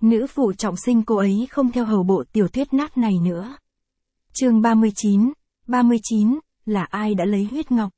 Nữ phụ trọng sinh cô ấy không theo hầu bộ tiểu thuyết nát này nữa. Chương 39, là ai đã lấy huyết ngọc?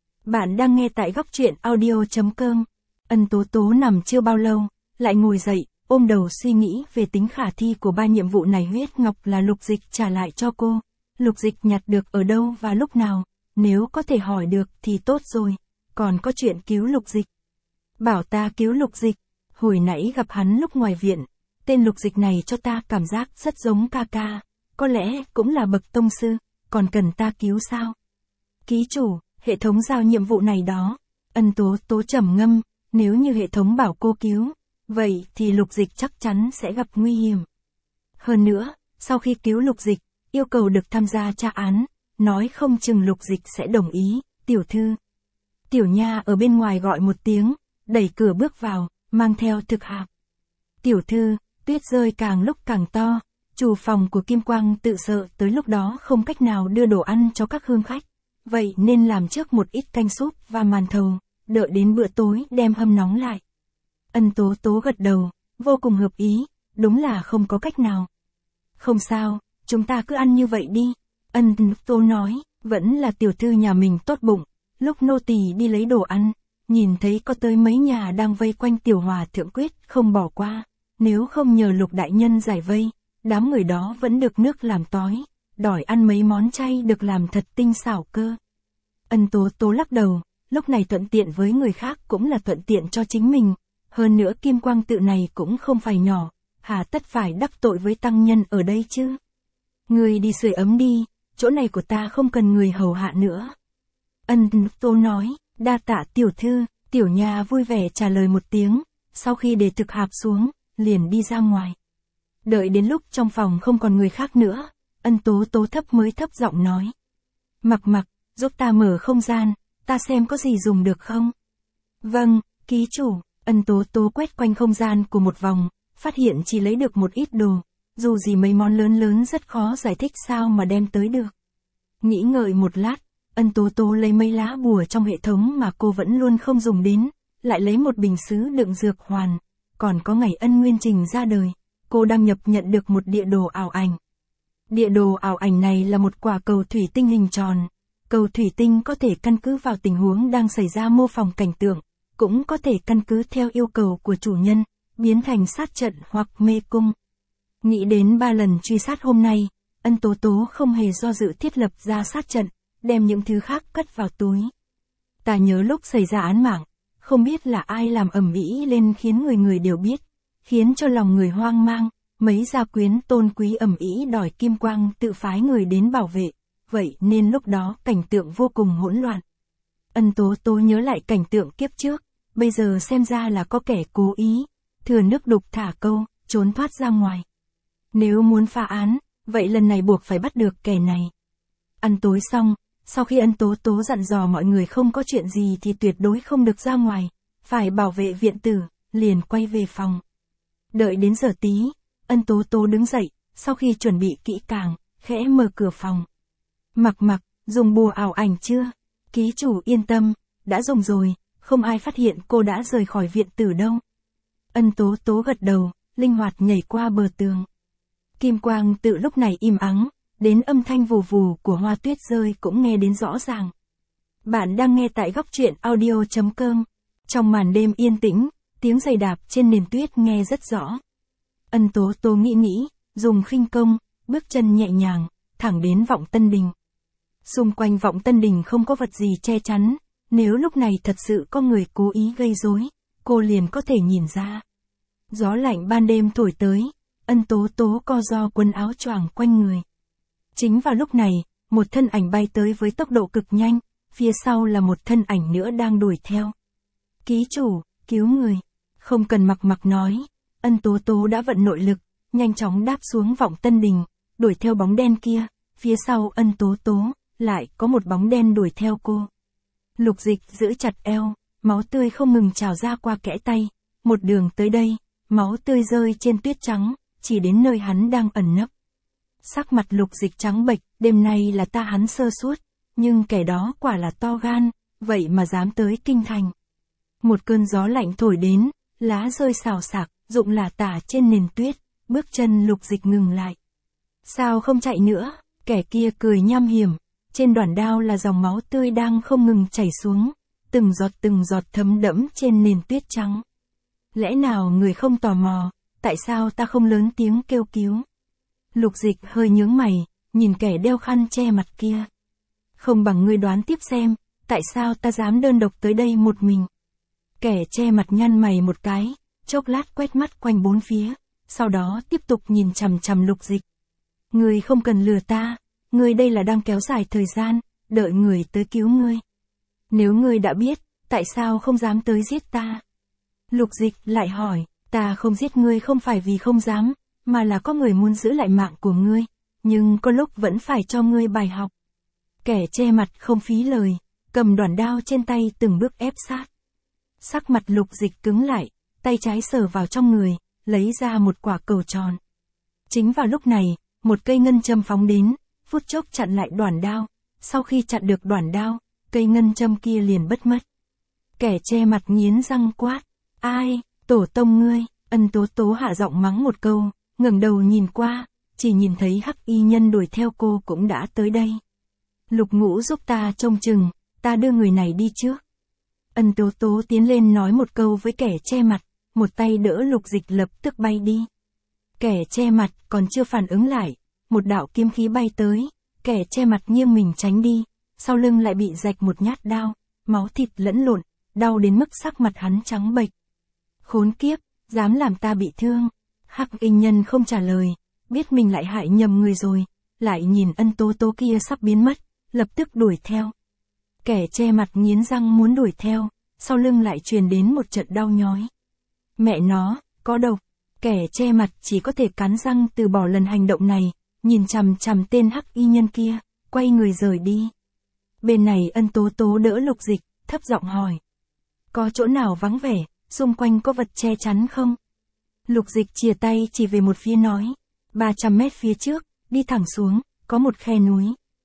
Bạn đang nghe tại góc truyện audio.com. Ân Tố Tố nằm chưa bao lâu, lại ngồi dậy, ôm đầu suy nghĩ về tính khả thi của ba nhiệm vụ này. Huyết ngọc là Lục Dịch trả lại cho cô. Lục Dịch nhặt được ở đâu và lúc nào? Nếu có thể hỏi được thì tốt rồi. Còn có chuyện cứu Lục Dịch. Bảo ta cứu Lục Dịch. Hồi nãy gặp hắn lúc ngoài viện. Tên Lục Dịch này cho ta cảm giác rất giống ca ca. Có lẽ cũng là bậc tông sư. Còn cần ta cứu sao? Ký chủ, hệ thống giao nhiệm vụ này đó. Ân Tố Tố trầm ngâm. Nếu như hệ thống bảo cô cứu, vậy thì Lục Dịch chắc chắn sẽ gặp nguy hiểm. Hơn nữa, sau khi cứu Lục Dịch, yêu cầu được tham gia tra án, nói không chừng Lục Dịch sẽ đồng ý. Tiểu thư. Tiểu Nha ở bên ngoài gọi một tiếng, đẩy cửa bước vào, mang theo thực hạp. Tiểu thư, tuyết rơi càng lúc càng to, chủ phòng của Kim Quang tự sợ tới lúc đó không cách nào đưa đồ ăn cho các hương khách. Vậy nên làm trước một ít canh súp và màn thầu, đợi đến bữa tối đem hâm nóng lại. Ân Tố Tố gật đầu, vô cùng hợp ý, đúng là không có cách nào. Không sao, chúng ta cứ ăn như vậy đi. Ân Tố nói, vẫn là tiểu thư nhà mình tốt bụng. Lúc nô tỳ đi lấy đồ ăn, nhìn thấy có tới mấy nhà đang vây quanh tiểu hòa thượng quyết không bỏ qua. Nếu không nhờ Lục đại nhân giải vây, đám người đó vẫn được nước làm tói, đòi ăn mấy món chay được làm thật tinh xảo cơ. Ân Tố Tố lắc đầu, lúc này thuận tiện với người khác cũng là thuận tiện cho chính mình. Hơn nữa Kim Quang tự này cũng không phải nhỏ, hà tất phải đắc tội với tăng nhân ở đây chứ. Người đi sưởi ấm đi, chỗ này của ta không cần người hầu hạ nữa. Ân Tố nói, đa tạ tiểu thư. Tiểu Nha vui vẻ trả lời một tiếng, sau khi để thực hạp xuống, liền đi ra ngoài. Đợi đến lúc trong phòng không còn người khác nữa, Ân Tố Tố thấp mới thấp giọng nói. Mặc, giúp ta mở không gian, ta xem có gì dùng được không? Vâng, ký chủ. Ân Tố Tố quét quanh không gian của một vòng, phát hiện chỉ lấy được một ít đồ, dù gì mấy món lớn rất khó giải thích sao mà đem tới được. Nghĩ ngợi một lát, Ân Tố Tố lấy mấy lá bùa trong hệ thống mà cô vẫn luôn không dùng đến, lại lấy một bình sứ đựng dược hoàn, còn có ngày Ân Nguyên Trình ra đời, cô đăng nhập nhận được một địa đồ ảo ảnh. Địa đồ ảo ảnh này là một quả cầu thủy tinh hình tròn. Cầu thủy tinh có thể căn cứ vào tình huống đang xảy ra mô phỏng cảnh tượng, cũng có thể căn cứ theo yêu cầu của chủ nhân, biến thành sát trận hoặc mê cung. Nghĩ đến 3 lần truy sát hôm nay, Ân Tố Tố không hề do dự thiết lập ra sát trận, đem những thứ khác cất vào túi. Ta nhớ lúc xảy ra án mạng, không biết là ai làm ầm ĩ lên khiến người đều biết, khiến cho lòng người hoang mang, mấy gia quyến tôn quý ầm ĩ đòi Kim Quang tự phái người đến bảo vệ. Vậy nên lúc đó cảnh tượng vô cùng hỗn loạn. Ân Tố Tố nhớ lại cảnh tượng kiếp trước, bây giờ xem ra là có kẻ cố ý, thừa nước đục thả câu, trốn thoát ra ngoài. Nếu muốn phá án, vậy lần này buộc phải bắt được kẻ này. Ăn tối xong, sau khi Ân Tố Tố dặn dò mọi người không có chuyện gì thì tuyệt đối không được ra ngoài, phải bảo vệ viện tử, liền quay về phòng. Đợi đến giờ tí, Ân Tố Tố đứng dậy, sau khi chuẩn bị kỹ càng, khẽ mở cửa phòng. Mặc, dùng bùa ảo ảnh chưa? Ký chủ yên tâm, đã dùng rồi, không ai phát hiện cô đã rời khỏi viện tử đâu. Ân Tố Tố gật đầu, linh hoạt nhảy qua bờ tường. Kim Quang tự lúc này im ắng, đến âm thanh vù vù của hoa tuyết rơi cũng nghe đến rõ ràng. Bạn đang nghe tại góc truyện audio.com. Trong màn đêm yên tĩnh, tiếng giày đạp trên nền tuyết nghe rất rõ. Ân Tố Tố nghĩ, dùng khinh công, bước chân nhẹ nhàng, thẳng đến Vọng Tân Đình. Xung quanh Vọng Tân Đình không có vật gì che chắn, nếu lúc này thật sự có người cố ý gây rối, cô liền có thể nhìn ra. Gió lạnh ban đêm thổi tới, Ân Tố Tố co ro quần áo choàng quanh người. Chính vào lúc này, một thân ảnh bay tới với tốc độ cực nhanh, phía sau là một thân ảnh nữa đang đuổi theo. Ký chủ, cứu người. Không cần mặc nói, Ân Tố Tố đã vận nội lực, nhanh chóng đáp xuống Vọng Tân Đình, đuổi theo bóng đen kia, phía sau Ân Tố Tố, lại có một bóng đen đuổi theo cô. Lục Dịch giữ chặt eo, máu tươi không ngừng trào ra qua kẽ tay, một đường tới đây, máu tươi rơi trên tuyết trắng, chỉ đến nơi hắn đang ẩn nấp. Sắc mặt Lục Dịch trắng bệch, đêm nay là ta hắn sơ suốt, nhưng kẻ đó quả là to gan, vậy mà dám tới kinh thành. Một cơn gió lạnh thổi đến, lá rơi xào xạc, rụng lả tả trên nền tuyết, bước chân Lục Dịch ngừng lại. Sao không chạy nữa? Kẻ kia cười nham hiểm, trên đoạn đao là dòng máu tươi đang không ngừng chảy xuống, từng giọt thấm đẫm trên nền tuyết trắng. Lẽ nào người không tò mò, tại sao ta không lớn tiếng kêu cứu? Lục Dịch hơi nhướng mày, nhìn kẻ đeo khăn che mặt kia. Không bằng ngươi đoán tiếp xem, tại sao ta dám đơn độc tới đây một mình? Kẻ che mặt nhăn mày một cái, chốc lát quét mắt quanh bốn phía, sau đó tiếp tục nhìn chằm chằm Lục Dịch. Ngươi không cần lừa ta, ngươi đây là đang kéo dài thời gian, đợi người tới cứu ngươi. Nếu ngươi đã biết, tại sao không dám tới giết ta? Lục Dịch lại hỏi, ta không giết ngươi không phải vì không dám, mà là có người muốn giữ lại mạng của ngươi, nhưng có lúc vẫn phải cho ngươi bài học. Kẻ che mặt không phí lời, cầm đoạn đao trên tay từng bước ép sát. Sắc mặt Lục Dịch cứng lại, tay trái sờ vào trong người, lấy ra một quả cầu tròn. Chính vào lúc này, một cây ngân châm phóng đến, phút chốc chặn lại đoạn đao. Sau khi chặn được đoạn đao, cây ngân châm kia liền bất mất. Kẻ che mặt nghiến răng quát, ai, tổ tông ngươi? Ân Tố Tố hạ giọng mắng một câu, ngẩng đầu nhìn qua, chỉ nhìn thấy Hắc Y Nhân đuổi theo cô cũng đã tới đây. Lục Ngũ giúp ta trông chừng, ta đưa người này đi trước. Ân Tố Tố tiến lên nói một câu với kẻ che mặt, một tay đỡ Lục Dịch lập tức bay đi. Kẻ che mặt còn chưa phản ứng lại, một đạo kiếm khí bay tới, kẻ che mặt nghiêng mình tránh đi, sau lưng lại bị rạch một nhát đao, máu thịt lẫn lộn, đau đến mức sắc mặt hắn trắng bệch. Khốn kiếp, dám làm ta bị thương. Hắc Y Nhân không trả lời, biết mình lại hại nhầm người rồi, lại nhìn Ân Tố Tố kia sắp biến mất, lập tức đuổi theo. Kẻ che mặt nghiến răng muốn đuổi theo, sau lưng lại truyền đến một trận đau nhói. Mẹ nó, có độc. Kẻ che mặt chỉ có thể cắn răng từ bỏ lần hành động này, nhìn chằm chằm tên Hắc Y Nhân kia, quay người rời đi. Bên này Ân Tố Tố đỡ Lục Dịch, thấp giọng hỏi. Có chỗ nào vắng vẻ, xung quanh có vật che chắn không? Lục Dịch chìa tay chỉ về một phía nói. 300 mét phía trước, đi thẳng xuống, có một khe núi.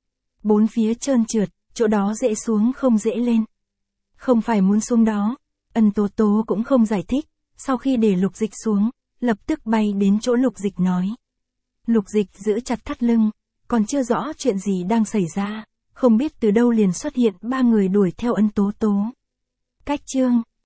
Bốn phía trơn trượt, chỗ đó dễ xuống không dễ lên. Không phải muốn xuống đó. Ân Tố Tố cũng không giải thích, sau khi để Lục Dịch xuống, lập tức bay đến chỗ Lục Dịch nói. Lục Dịch giữ chặt thắt lưng, còn chưa rõ chuyện gì đang xảy ra, không biết từ đâu liền xuất hiện 3 người đuổi theo Ân Tố Tố. Cách chương